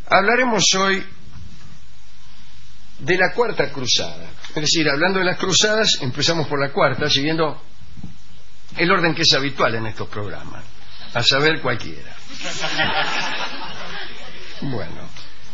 Hablaremos hoy de la Cuarta Cruzada. Es decir, hablando de las cruzadas, empezamos por la cuarta, siguiendo el orden que es habitual en estos programas, a saber, cualquiera. Bueno,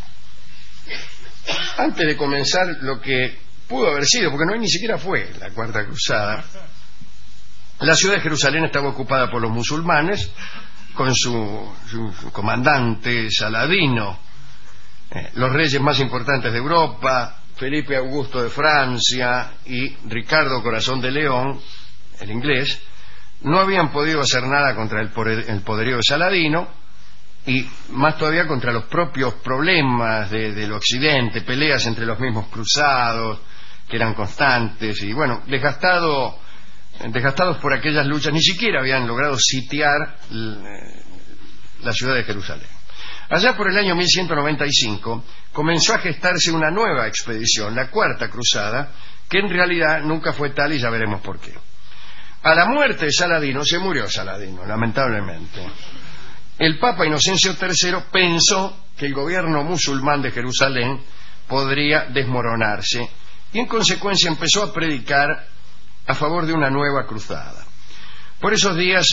antes de comenzar lo que pudo haber sido, porque ni siquiera fue la Cuarta Cruzada, la ciudad de Jerusalén estaba ocupada por los musulmanes, con su comandante Saladino, los reyes más importantes de Europa, Felipe Augusto de Francia y Ricardo Corazón de León, el inglés, no habían podido hacer nada contra el poderío de Saladino, y más todavía contra los propios problemas del occidente, peleas entre los mismos cruzados que eran constantes, y bueno, desgastados por aquellas luchas, ni siquiera habían logrado sitiar la ciudad de Jerusalén. Allá por el año 1195 comenzó a gestarse una nueva expedición, la Cuarta Cruzada, que en realidad nunca fue tal, y ya veremos por qué. A la muerte de Saladino, se murió Saladino, lamentablemente, el Papa Inocencio III pensó que el gobierno musulmán de Jerusalén podría desmoronarse, y en consecuencia empezó a predicar a favor de una nueva cruzada. Por esos días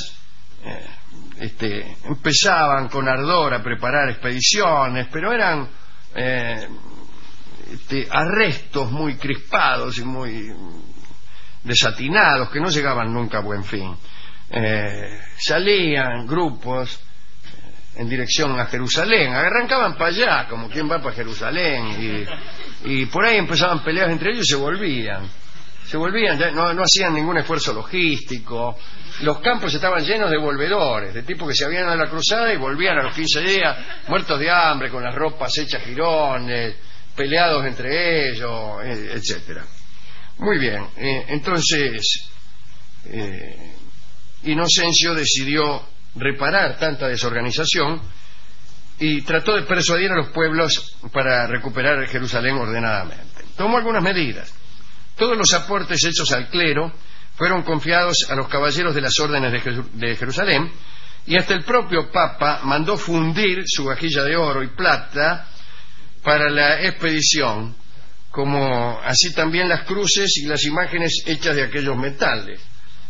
empezaban con ardor a preparar expediciones, pero eran arrestos muy crispados y muy desatinados, que no llegaban nunca a buen fin. Salían grupos en dirección a Jerusalén, arrancaban para allá, como quien va para Jerusalén, y por ahí empezaban peleas entre ellos y se volvían, no hacían ningún esfuerzo logístico. Los campos estaban llenos de volvedores, de tipos que se habían dado la cruzada y volvían a los 15 días muertos de hambre, con las ropas hechas jirones, peleados entre ellos, etcétera. Muy bien, entonces Inocencio decidió reparar tanta desorganización y trató de persuadir a los pueblos para recuperar Jerusalén ordenadamente. Tomó algunas medidas. Todos los aportes hechos al clero fueron confiados a los caballeros de las órdenes de Jerusalén, y hasta el propio Papa mandó fundir su vajilla de oro y plata para la expedición, como así también las cruces y las imágenes hechas de aquellos metales.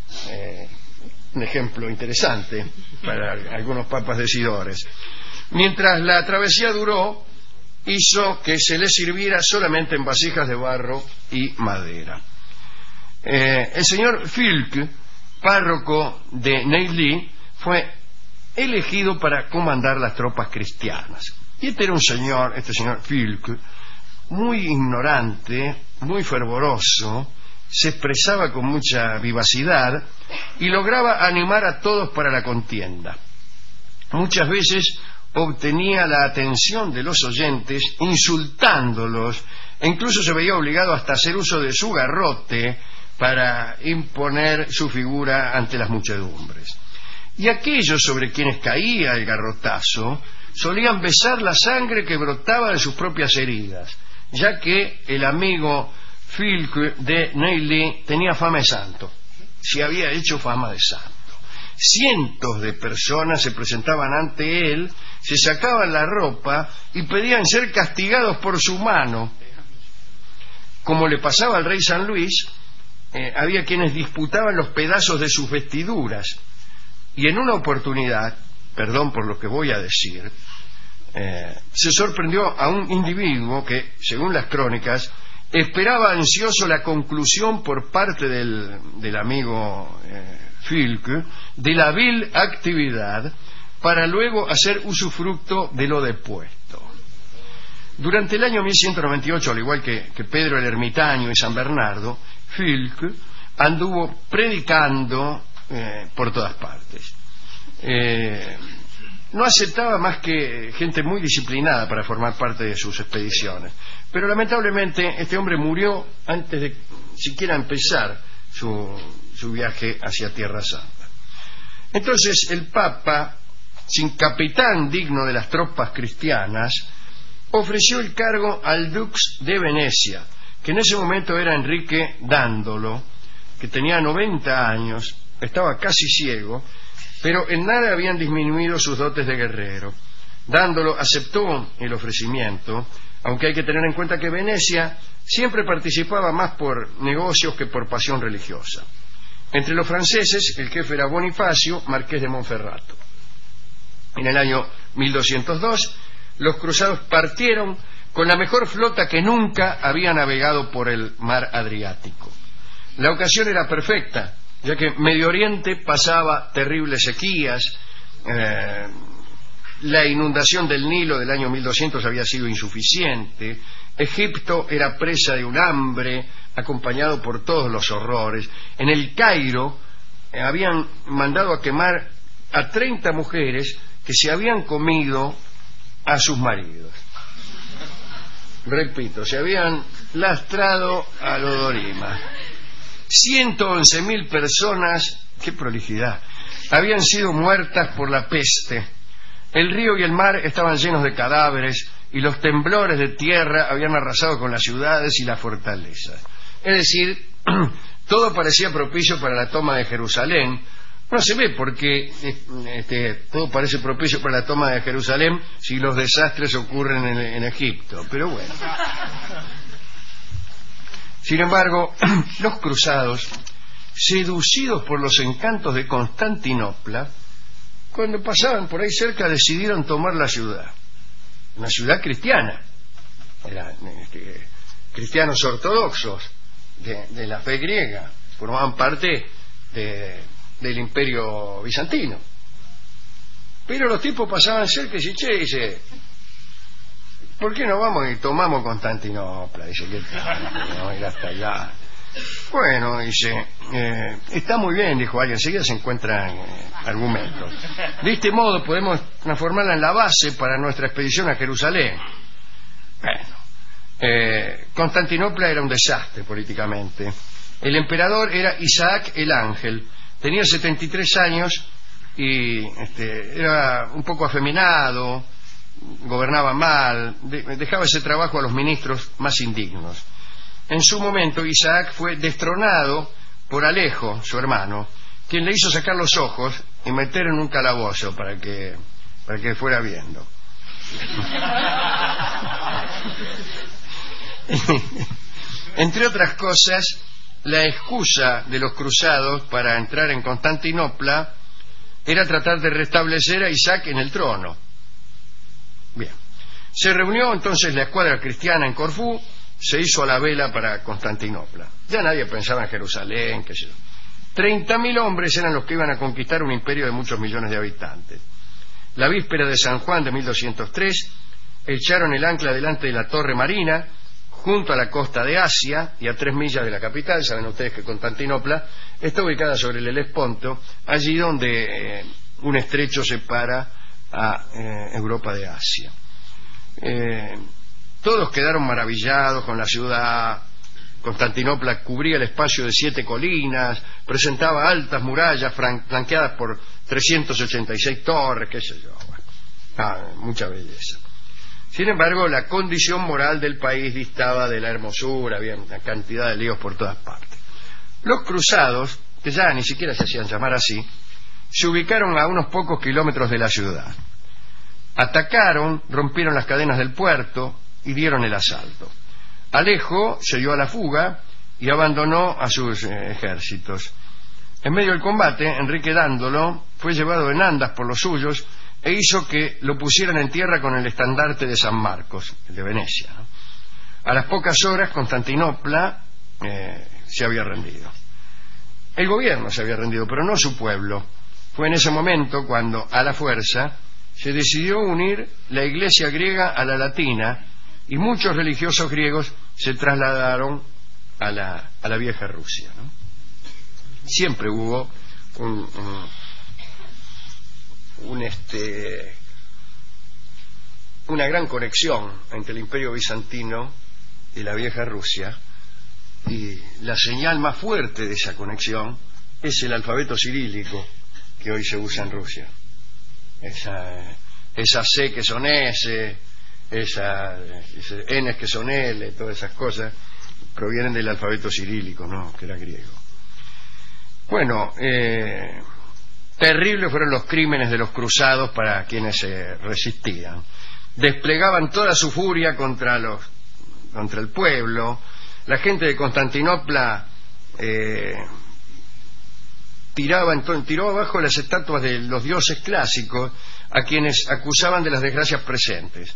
Un ejemplo interesante para algunos papas decidores. Mientras la travesía duró, hizo que se les sirviera solamente en vasijas de barro y madera. El señor Fulk, párroco de Neuilly, fue elegido para comandar las tropas cristianas. Y este señor Fulk, muy ignorante, muy fervoroso, se expresaba con mucha vivacidad y lograba animar a todos para la contienda. Muchas veces obtenía la atención de los oyentes insultándolos, e incluso se veía obligado hasta a hacer uso de su garrote para imponer su figura ante las muchedumbres. Y aquellos sobre quienes caía el garrotazo solían besar la sangre que brotaba de sus propias heridas, ya que el amigo Fulk de Neuilly tenía fama de santo, se había hecho fama de santo. Cientos de personas se presentaban ante él, se sacaban la ropa y pedían ser castigados por su mano. Como le pasaba al rey San Luis, había quienes disputaban los pedazos de sus vestiduras, y en una oportunidad, perdón por lo que voy a decir, se sorprendió a un individuo que, según las crónicas, esperaba ansioso la conclusión por parte del amigo Fulk de la vil actividad, para luego hacer usufructo de lo depuesto. Durante el año 1198, al igual que Pedro el Ermitaño y San Bernardo, Fulk anduvo predicando por todas partes. No aceptaba más que gente muy disciplinada para formar parte de sus expediciones, pero lamentablemente este hombre murió antes de siquiera empezar su viaje hacia Tierra Santa. Entonces el Papa, sin capitán digno de las tropas cristianas, ofreció el cargo al dux de Venecia, que en ese momento era Enrique Dándolo, que tenía 90 años, estaba casi ciego, pero en nada habían disminuido sus dotes de guerrero. Dándolo aceptó el ofrecimiento, aunque hay que tener en cuenta que Venecia siempre participaba más por negocios que por pasión religiosa. Entre los franceses, el jefe era Bonifacio, marqués de Monferrato. En el año 1202, los cruzados partieron con la mejor flota que nunca había navegado por el mar Adriático. La ocasión era perfecta, ya que Medio Oriente pasaba terribles sequías, la inundación del Nilo del año 1200 había sido insuficiente, Egipto era presa de un hambre acompañado por todos los horrores. En el Cairo habían mandado a quemar a 30 mujeres que se habían comido a sus maridos. Repito, se habían lastrado a Lodorima. 111.000 personas, qué prolijidad, habían sido muertas por la peste. El río y el mar estaban llenos de cadáveres y los temblores de tierra habían arrasado con las ciudades y las fortalezas. Es decir, todo parecía propicio para la toma de Jerusalén. No se ve porque todo parece propicio para la toma de Jerusalén si los desastres ocurren en Egipto, pero bueno. Sin embargo, los cruzados, seducidos por los encantos de Constantinopla, cuando pasaban por ahí cerca decidieron tomar la ciudad. Una ciudad cristiana. Eran cristianos ortodoxos de la fe griega. Formaban parte del imperio bizantino. Pero los tipos pasaban cerca y dice, ¿por qué no vamos y tomamos Constantinopla? Dice, ¿qué tal? No, ir hasta allá. Bueno, dice, está muy bien, dijo alguien, enseguida se encuentran argumentos. De este modo podemos transformarla en la base para nuestra expedición a Jerusalén. Bueno, Constantinopla era un desastre políticamente. El emperador era Isaac el Ángel, tenía 73 años y era un poco afeminado, gobernaba mal, dejaba ese trabajo a los ministros más indignos. En su momento Isaac fue destronado por Alejo, su hermano, quien le hizo sacar los ojos y meter en un calabozo para que fuera viendo. Entre otras cosas, la excusa de los cruzados para entrar en Constantinopla era tratar de restablecer a Isaac en el trono. Bien, se reunió entonces la escuadra cristiana en Corfú, se hizo a la vela para Constantinopla. Ya nadie pensaba en Jerusalén, qué sé yo. 30.000 hombres eran los que iban a conquistar un imperio de muchos millones de habitantes. La víspera de San Juan de 1203 echaron el ancla delante de la Torre Marina, junto a la costa de Asia y a 3 millas de la capital. Saben ustedes que Constantinopla está ubicada sobre el Helesponto, allí donde un estrecho separa a Europa de Asia. Todos quedaron maravillados con la ciudad. Constantinopla cubría el espacio de 7 colinas, presentaba altas murallas flanqueadas por 386 torres, qué sé yo. Bueno, mucha belleza. Sin embargo, la condición moral del país distaba de la hermosura, había una cantidad de líos por todas partes. Los cruzados, que ya ni siquiera se hacían llamar así, se ubicaron a unos pocos kilómetros de la ciudad. Atacaron, rompieron las cadenas del puerto y dieron el asalto. Alejo se dio a la fuga y abandonó a sus ejércitos. En medio del combate, Enrique Dándolo fue llevado en andas por los suyos e hizo que lo pusieran en tierra con el estandarte de San Marcos, el de Venecia, ¿no? A las pocas horas, Constantinopla se había rendido. El gobierno se había rendido, pero no su pueblo. Fue en ese momento cuando, a la fuerza, se decidió unir la iglesia griega a la latina y muchos religiosos griegos se trasladaron a la vieja Rusia, ¿no? Siempre hubo una gran conexión entre el Imperio Bizantino y la vieja Rusia, y la señal más fuerte de esa conexión es el alfabeto cirílico que hoy se usa en Rusia. Esas C que son S, esas N que son L, todas esas cosas provienen del alfabeto cirílico, ¿no?, que era griego. Bueno, Terribles fueron los crímenes de los cruzados para quienes se resistían. Desplegaban toda su furia contra el pueblo. La gente de Constantinopla tiró abajo las estatuas de los dioses clásicos a quienes acusaban de las desgracias presentes.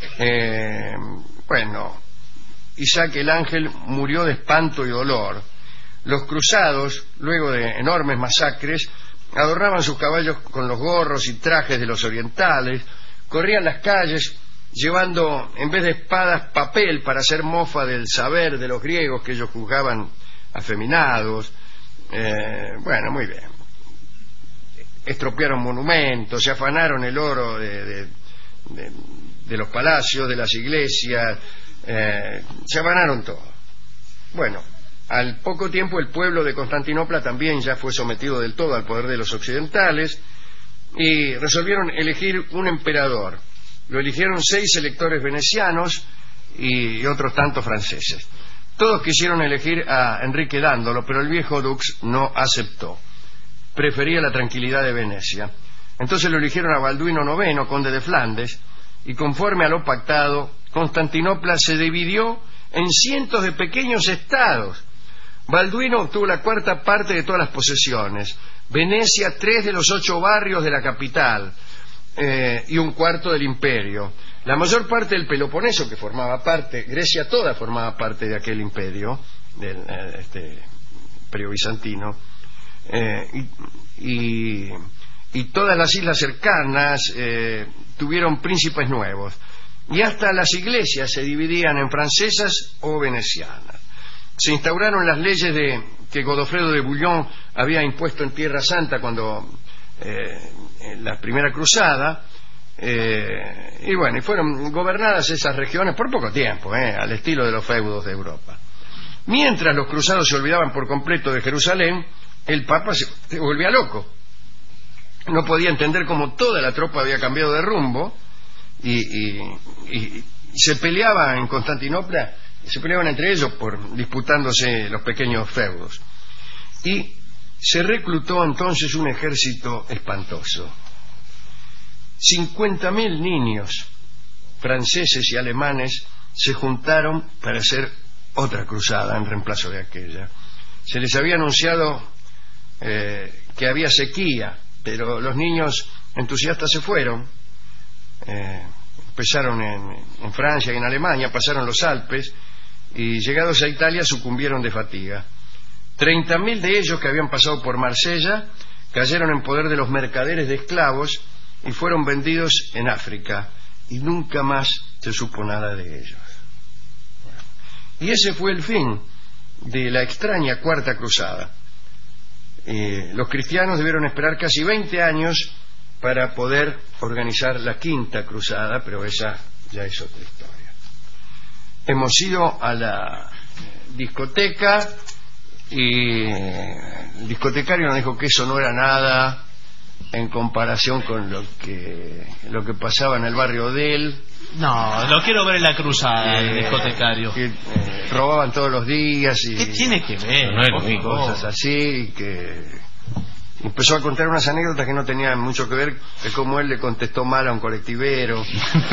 Isaac el Ángel murió de espanto y dolor. Los cruzados, luego de enormes masacres, adornaban sus caballos con los gorros y trajes de los orientales, corrían las calles llevando en vez de espadas papel para hacer mofa del saber de los griegos que ellos juzgaban afeminados. Muy bien. Estropearon monumentos, se afanaron el oro de los palacios, de las iglesias, se afanaron todo. Bueno, al poco tiempo el pueblo de Constantinopla también ya fue sometido del todo al poder de los occidentales y resolvieron elegir un emperador. Lo eligieron 6 electores venecianos y otros tantos franceses. Todos quisieron elegir a Enrique Dándolo, pero el viejo Dux no aceptó. Prefería la tranquilidad de Venecia. Entonces lo eligieron a Balduino IX, conde de Flandes, y conforme a lo pactado, Constantinopla se dividió en cientos de pequeños estados. Balduino obtuvo la 4ª parte de todas las posesiones, Venecia 3 de los 8 barrios de la capital, y 1/4 del imperio. La mayor parte del Peloponeso, que formaba parte, Grecia toda formaba parte de aquel imperio, del imperio bizantino, y todas las islas cercanas tuvieron príncipes nuevos, y hasta las iglesias se dividían en francesas o venecianas. Se instauraron las leyes que Godofredo de Bouillon había impuesto en Tierra Santa cuando en la primera cruzada, y fueron gobernadas esas regiones por poco tiempo, al estilo de los feudos de Europa. Mientras los cruzados se olvidaban por completo de Jerusalén, el Papa se volvía loco. No podía entender cómo toda la tropa había cambiado de rumbo y se peleaba en Constantinopla, se peleaban entre ellos disputándose los pequeños feudos. Y se reclutó entonces un ejército espantoso. 50.000 niños franceses y alemanes se juntaron para hacer otra cruzada en reemplazo de aquella. Se les había anunciado que había sequía, pero los niños entusiastas se fueron. Empezaron en Francia y en Alemania, pasaron los Alpes y llegados a Italia sucumbieron de fatiga. 30.000 de ellos, que habían pasado por Marsella, cayeron en poder de los mercaderes de esclavos y fueron vendidos en África, y nunca más se supo nada de ellos. Y ese fue el fin de la extraña 4ª cruzada. Los cristianos debieron esperar casi 20 años para poder organizar la 5ª cruzada, pero esa ya es otra historia. Hemos ido a la discoteca y el discotecario nos dijo que eso no era nada en comparación con lo que pasaba en el barrio de él. No, lo quiero ver en la cruzada, el discotecario. Que robaban todos los días y ¿qué tiene que ver? No es cosas así, y que empezó a contar unas anécdotas que no tenían mucho que ver, de cómo él le contestó mal a un colectivero.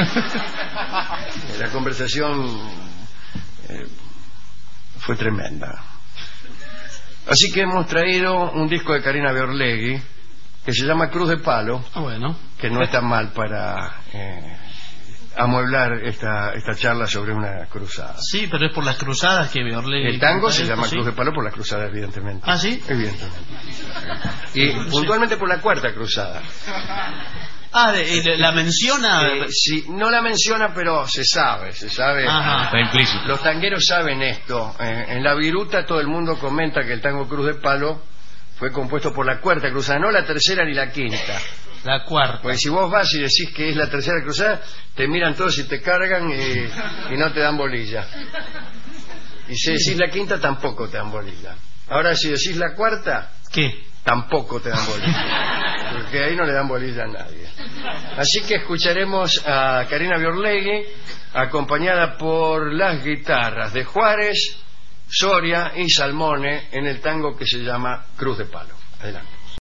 La conversación fue tremenda. Así que hemos traído un disco de Karina Biorlegui que se llama Cruz de Palo, que no está mal para amueblar esta charla sobre una cruzada. Sí, pero es por las cruzadas que Biorlegui... El tango se llama Cruz de Palo por las cruzadas, evidentemente. ¿Ah, sí? Evidentemente. Y puntualmente por la 4ª cruzada. ¿La menciona? Sí, no la menciona, pero se sabe. Ajá. Está implícito. Los tangueros saben esto. En la viruta todo el mundo comenta que el tango Cruz de Palo fue compuesto por la 4ª cruzada, no la 3ª ni la 5ª. La 4ª. Porque si vos vas y decís que es la 3ª cruzada, te miran todos y te cargan y no te dan bolilla. Y si decís la 5ª, tampoco te dan bolilla. Ahora, si decís la 4ª, ¿qué? Tampoco te dan bolilla. Porque ahí no le dan bolilla a nadie. Así que escucharemos a Karina Biorlegui, acompañada por las guitarras de Juárez, Soria y Salmone, en el tango que se llama Cruz de Palo. Adelante.